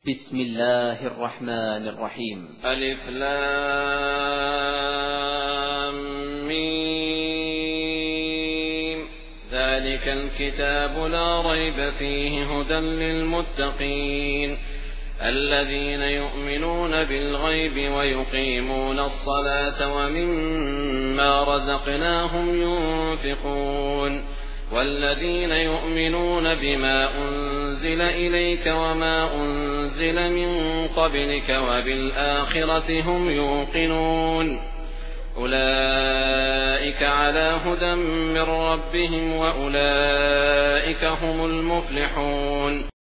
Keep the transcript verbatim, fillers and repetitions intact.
بسم الله الرحمن الرحيم. ألف لام ميم. ذلك الكتاب لا ريب فيه هدى للمتقين الذين يؤمنون بالغيب ويقيمون الصلاة ومما رزقناهم ينفقون والذين يؤمنون بما أنزل إليك وما أنزل من قبلك وبالآخرة هم يوقنون أولئك على هدى من ربهم وأولئك هم المفلحون.